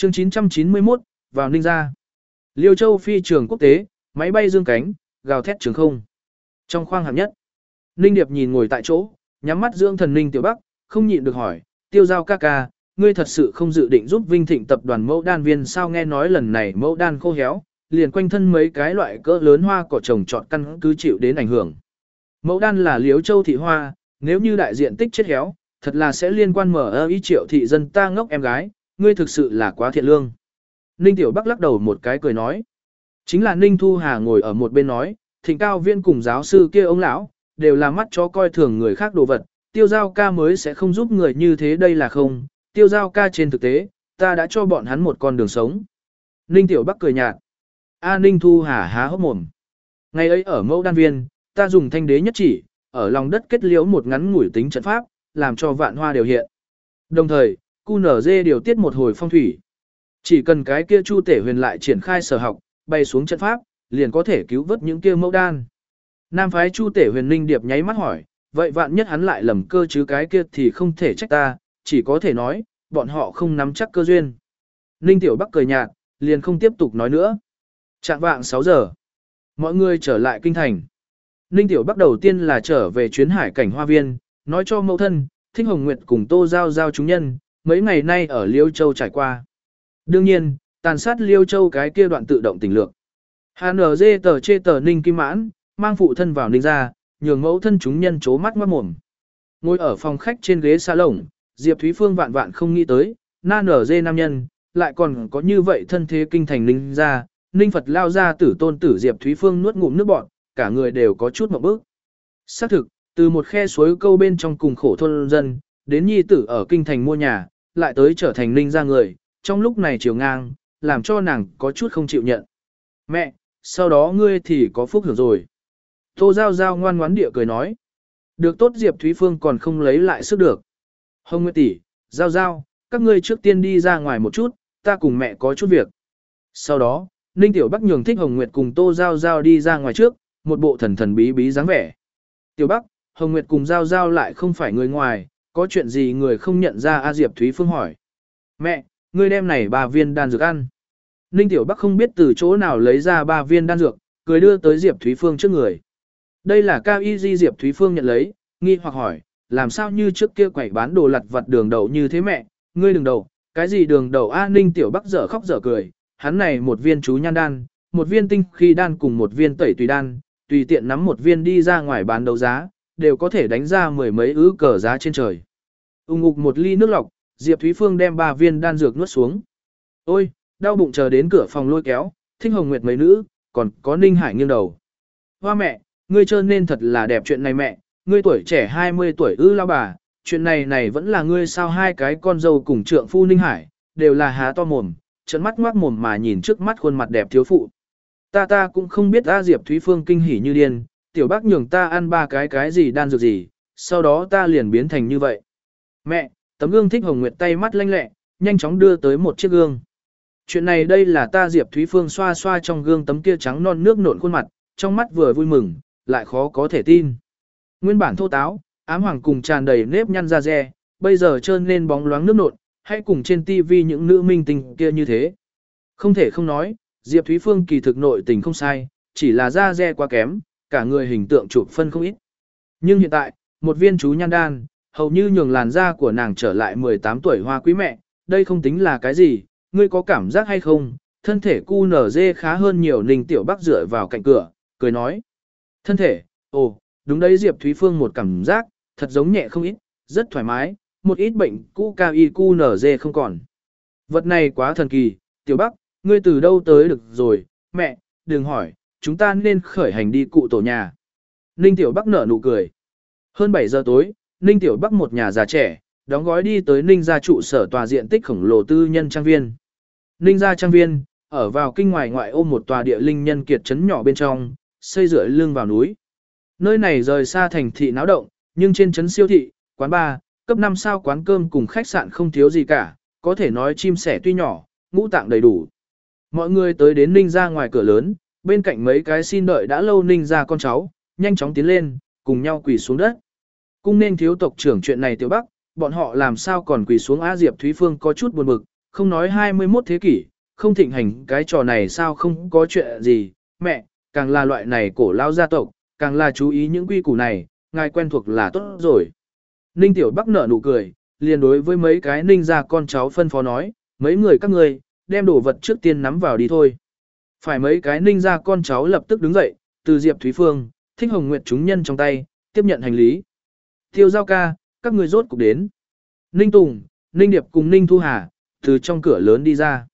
Chương 991, vào Ninh gia. Liêu Châu phi trường quốc tế, máy bay dương cánh, gào thét trường không. Trong khoang hạng nhất, Ninh Điệp nhìn ngồi tại chỗ, nhắm mắt dưỡng thần Ninh Tiểu Bắc, không nhịn được hỏi, Tiêu Giao ca ca, ngươi thật sự không dự định giúp Vinh Thịnh tập đoàn mẫu đan viên sao? Nghe nói lần này mẫu đan khô héo, liền quanh thân mấy cái loại cỡ lớn hoa cỏ trồng trọt căn cứ chịu đến ảnh hưởng. Mẫu đan là Liêu Châu thị hoa, nếu như đại diện tích chết héo, thật là sẽ liên quan mở ý triệu thị dân ta ngốc em gái, ngươi thực sự là quá thiện lương. Ninh Tiểu Bắc lắc đầu một cái cười nói. Chính là Ninh Thu Hà ngồi ở một bên nói, Thịnh Cao Viên cùng giáo sư kia ông lão đều là mắt chó coi thường người khác đồ vật, Tiêu Giao ca mới sẽ không giúp người như thế đây là không, Tiêu Giao ca trên thực tế, ta đã cho bọn hắn một con đường sống. Ninh Tiểu Bắc cười nhạt. Ninh Thu Hà há hốc mồm. Ngày ấy ở mẫu đan viên, ta dùng thanh đế nhất chỉ, ở lòng đất kết liễu một ngắn ngủi tính trận pháp, làm cho vạn hoa đều hiện. Đồng thời, QNZ điều tiết một hồi phong thủy. Chỉ cần cái kia Chu Tể Huyền lại triển khai sở học, bay xuống trận pháp, liền có thể cứu vớt những kia mẫu đan. Nam phái Chu Tể Huyền Ninh Điệp nháy mắt hỏi, vậy vạn nhất hắn lại lầm cơ chứ cái kia thì không thể trách ta, chỉ có thể nói, bọn họ không nắm chắc cơ duyên. Ninh Tiểu Bắc cười nhạt, liền không tiếp tục nói nữa. Trạng vạng 6 giờ, mọi người trở lại kinh thành. Ninh Tiểu Bắc đầu tiên là trở về chuyến hải cảnh hoa viên, nói cho mẫu thân, Thích Hồng Nguyệt cùng Tô Giao Giao chúng nhân, mấy ngày nay ở Liêu Châu trải qua. Đương nhiên, tàn sát Liêu Châu cái kia đoạn tự động tình lược. HNG tờ chê tờ Ninh Kim Mãn, mang phụ thân vào Ninh gia, nhường mẫu thân chúng nhân chố mắt ngoát mồm. Ngồi ở phòng khách trên ghế salon, Diệp Thúy Phương vạn vạn không nghĩ tới, NG nam nhân, lại còn có như vậy thân thế kinh thành Ninh gia, Ninh Phật lao ra tử tôn tử Diệp Thúy Phương nuốt ngụm nước bọt, cả người đều có chút ngộp bức. Xác thực, từ một khe suối câu bên trong cùng khổ thôn dân, đến nhi tử ở kinh thành mua nhà, lại tới trở thành Ninh gia người, trong lúc này chiều ngang, làm cho nàng có chút không chịu nhận. Mẹ, sau đó ngươi thì có phúc hưởng rồi. Tô Giao Giao ngoan ngoãn địa cười nói. Được tốt Diệp Thúy Phương còn không lấy lại sức được. Hồng Nguyệt tỷ, Giao Giao, các ngươi trước tiên đi ra ngoài một chút, ta cùng mẹ có chút việc. Sau đó, Ninh Tiểu Bắc nhường Thích Hồng Nguyệt cùng Tô Giao Giao đi ra ngoài trước, một bộ thần thần bí bí dáng vẻ. Tiểu Bắc, Hồng Nguyệt cùng Giao Giao lại không phải người ngoài, có chuyện gì người không nhận ra Diệp Thúy Phương hỏi. Mẹ, ngươi đem này 3 viên đan dược ăn. Ninh Tiểu Bắc không biết từ chỗ nào lấy ra 3 viên đan dược, cười đưa tới Diệp Thúy Phương trước người. Đây là cao y di Diệp Thúy Phương nhận lấy, nghi hoặc hỏi, làm sao như trước kia quẩy bán đồ lặt vặt đường đậu như thế mẹ, ngươi đừng đậu, cái gì đường đậu Ninh Tiểu Bắc dở khóc dở cười, hắn này một viên chú nhan đan, một viên tinh khí đan cùng một viên tẩy tùy đan, tùy tiện nắm một viên đi ra ngoài bán đấu giá, đều có thể đánh ra mười mấy ứ cờ giá trên trời. Ngục một ly nước lọc, Diệp Thúy Phương đem 3 viên đan dược nuốt xuống. Ôi, đau bụng chờ đến cửa phòng lôi kéo, Thích Hồng Nguyệt mấy nữ, còn có Ninh Hải nghiêng đầu. Hoa mẹ, ngươi trơn nên thật là đẹp chuyện này mẹ, ngươi tuổi trẻ 20 tuổi lao bà, chuyện này vẫn là ngươi sao? Hai cái con dâu cùng trượng phu Ninh Hải, đều là há to mồm, trợn mắt ngoác mồm mà nhìn trước mắt khuôn mặt đẹp thiếu phụ. Ta cũng không biết Diệp Thúy Phương kinh hỉ như điên, Tiểu Bắc nhường ta ăn 3 cái gì đan dược gì, sau đó ta liền biến thành như vậy. Mẹ, tấm gương Thích Hồng Nguyệt tay mắt lanh lẹ, nhanh chóng đưa tới một chiếc gương. Chuyện này đây là ta Diệp Thúy Phương xoa xoa trong gương tấm kia trắng non nước nộn khuôn mặt, trong mắt vừa vui mừng, lại khó có thể tin. Nguyên bản thô táo, ám hoàng cùng tràn đầy nếp nhăn da dẻ, bây giờ trơn lên bóng loáng nước nộn, hãy cùng trên tivi những nữ minh tinh kia như thế. Không thể không nói, Diệp Thúy Phương kỳ thực nội tình không sai, chỉ là da dẻ quá kém, cả người hình tượng chụp phân không ít. Nhưng hiện tại, một viên chú nhan đan, hầu như nhường làn da của nàng trở lại 18 tuổi hoa quý mẹ, đây không tính là cái gì, ngươi có cảm giác hay không? Thân thể QNZ khá hơn nhiều. Ninh Tiểu Bắc dựa vào cạnh cửa, cười nói. Thân thể, đúng đấy Diệp Thúy Phương một cảm giác, thật giống nhẹ không ít, rất thoải mái, một ít bệnh cũ QNZ không còn. Vật này quá thần kỳ, Tiểu Bắc, ngươi từ đâu tới được rồi, mẹ, đừng hỏi, chúng ta nên khởi hành đi cụ tổ nhà. Ninh Tiểu Bắc nở nụ cười. Hơn 7 giờ tối, Ninh Tiểu Bắc một nhà già trẻ, đóng gói đi tới Ninh gia trụ sở tòa diện tích khổng lồ tư nhân trang viên. Ninh gia trang viên, ở vào kinh ngoài ngoại ô một tòa địa linh nhân kiệt trấn nhỏ bên trong, xây dựa lưng vào núi. Nơi này rời xa thành thị náo động, nhưng trên trấn siêu thị, quán bar, cấp 5 sao quán cơm cùng khách sạn không thiếu gì cả, có thể nói chim sẻ tuy nhỏ, ngũ tạng đầy đủ. Mọi người tới đến Ninh gia ngoài cửa lớn, bên cạnh mấy cái xin đợi đã lâu Ninh gia con cháu, nhanh chóng tiến lên, cùng nhau quỳ xuống đất. Cung nên thiếu tộc trưởng chuyện này Tiểu Bắc, bọn họ làm sao còn quỳ xuống Diệp Thúy Phương có chút buồn bực, không nói 21 thế kỷ, không thịnh hành cái trò này sao không có chuyện gì, mẹ, càng là loại này cổ lao gia tộc, càng là chú ý những quy củ này, ngài quen thuộc là tốt rồi. Ninh Tiểu Bắc nở nụ cười, liền đối với mấy cái Ninh gia con cháu phân phó nói, mấy người các ngươi đem đồ vật trước tiên nắm vào đi thôi. Phải mấy cái Ninh gia con cháu lập tức đứng dậy, từ Diệp Thúy Phương, Thích Hồng Nguyệt chúng nhân trong tay, tiếp nhận hành lý. Tiêu Giao ca, các ngươi rốt cục đến. Ninh Tùng, Ninh Điệp cùng Ninh Thu Hà, từ trong cửa lớn đi ra.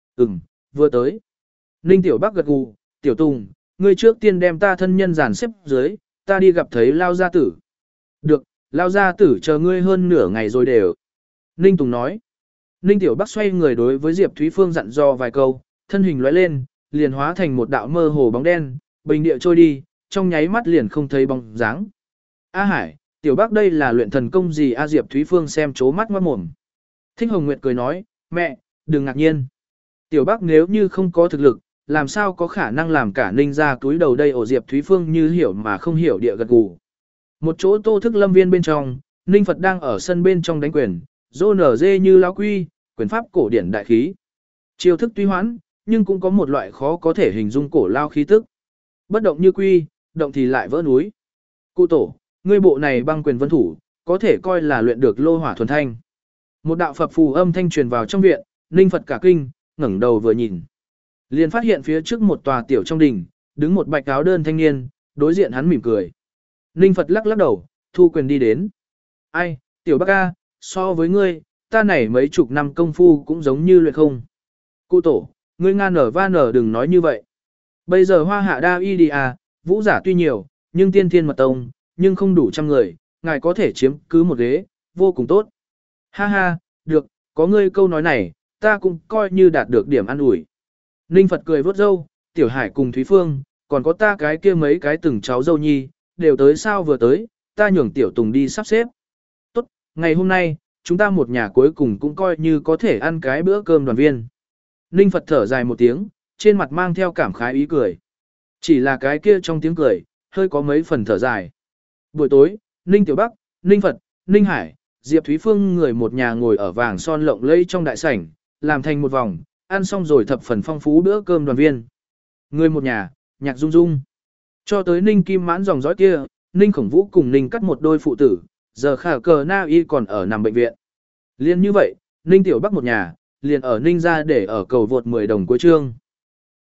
Vừa tới. Ninh Tiểu Bắc gật gù, Tiểu Tùng, ngươi trước tiên đem ta thân nhân dàn xếp dưới, ta đi gặp thấy Lao Gia Tử. Được, Lao Gia Tử chờ ngươi hơn nửa ngày rồi đều. Ninh Tùng nói. Ninh Tiểu Bắc xoay người đối với Diệp Thúy Phương dặn dò vài câu, thân hình lóe lên, liền hóa thành một đạo mơ hồ bóng đen, bình địa trôi đi, trong nháy mắt liền không thấy bóng dáng. A Hải, Tiểu Bắc đây là luyện thần công gì? A Diệp Thúy Phương xem chố mắt ngoát mồm. Thích Hồng Nguyệt cười nói, mẹ, đừng ngạc nhiên. Tiểu Bắc nếu như không có thực lực, làm sao có khả năng làm cả Ninh gia túi đầu đây? Ổ Diệp Thúy Phương như hiểu mà không hiểu địa gật gù. Một chỗ Tô Thức Lâm viên bên trong, Ninh Phật đang ở sân bên trong đánh quyền, rô nở dê như lão quy, quyền pháp cổ điển đại khí. Chiêu thức tuy hoãn, nhưng cũng có một loại khó có thể hình dung cổ lao khí tức. Bất động như quy, động thì lại vỡ núi. Cụ tổ, ngươi bộ này băng quyền vân thủ, có thể coi là luyện được lô hỏa thuần thanh. Một đạo phập phù âm thanh truyền vào trong viện, Ninh Phật cả kinh, ngẩng đầu vừa nhìn. Liền phát hiện phía trước một tòa tiểu trong đình, đứng một bạch áo đơn thanh niên, đối diện hắn mỉm cười. Ninh Phật lắc lắc đầu, thu quyền đi đến. Ai, Tiểu Bắc A, so với ngươi, ta này mấy chục năm công phu cũng giống như luyện không. Cụ tổ, ngươi nga nở va nở đừng nói như vậy. Bây giờ hoa hạ đa y đi à, vũ giả tuy nhiều, nhưng tiên thiên mật tông, nhưng không đủ trăm người, ngài có thể chiếm cứ một ghế, vô cùng tốt. Ha ha, được, có ngươi câu nói này, ta cũng coi như đạt được điểm ăn ủi. Ninh Phật cười vớt râu, Tiểu Hải cùng Thúy Phương, còn có ta cái kia mấy cái từng cháu dâu nhi, đều tới sao vừa tới, ta nhường Tiểu Tùng đi sắp xếp. Tốt, ngày hôm nay, chúng ta một nhà cuối cùng cũng coi như có thể ăn cái bữa cơm đoàn viên. Ninh Phật thở dài một tiếng, trên mặt mang theo cảm khái ý cười. Chỉ là cái kia trong tiếng cười, hơi có mấy phần thở dài. Buổi tối, Ninh Tiểu Bắc, Ninh Phật, Ninh Hải, Diệp Thúy Phương người một nhà ngồi ở vàng son lộng lẫy trong đại sảnh, làm thành một vòng, ăn xong rồi thập phần phong phú bữa cơm đoàn viên. Người một nhà, nhạc rung rung. Cho tới Ninh Kim Mãn dòng dõi kia, Ninh Khổng Vũ cùng Ninh Cắt một đôi phụ tử, giờ khả cờ na y còn ở nằm bệnh viện. Liên như vậy, Ninh Tiểu Bắc một nhà, liền ở Ninh ra để ở cầu vượt 10 đồng cuối chương.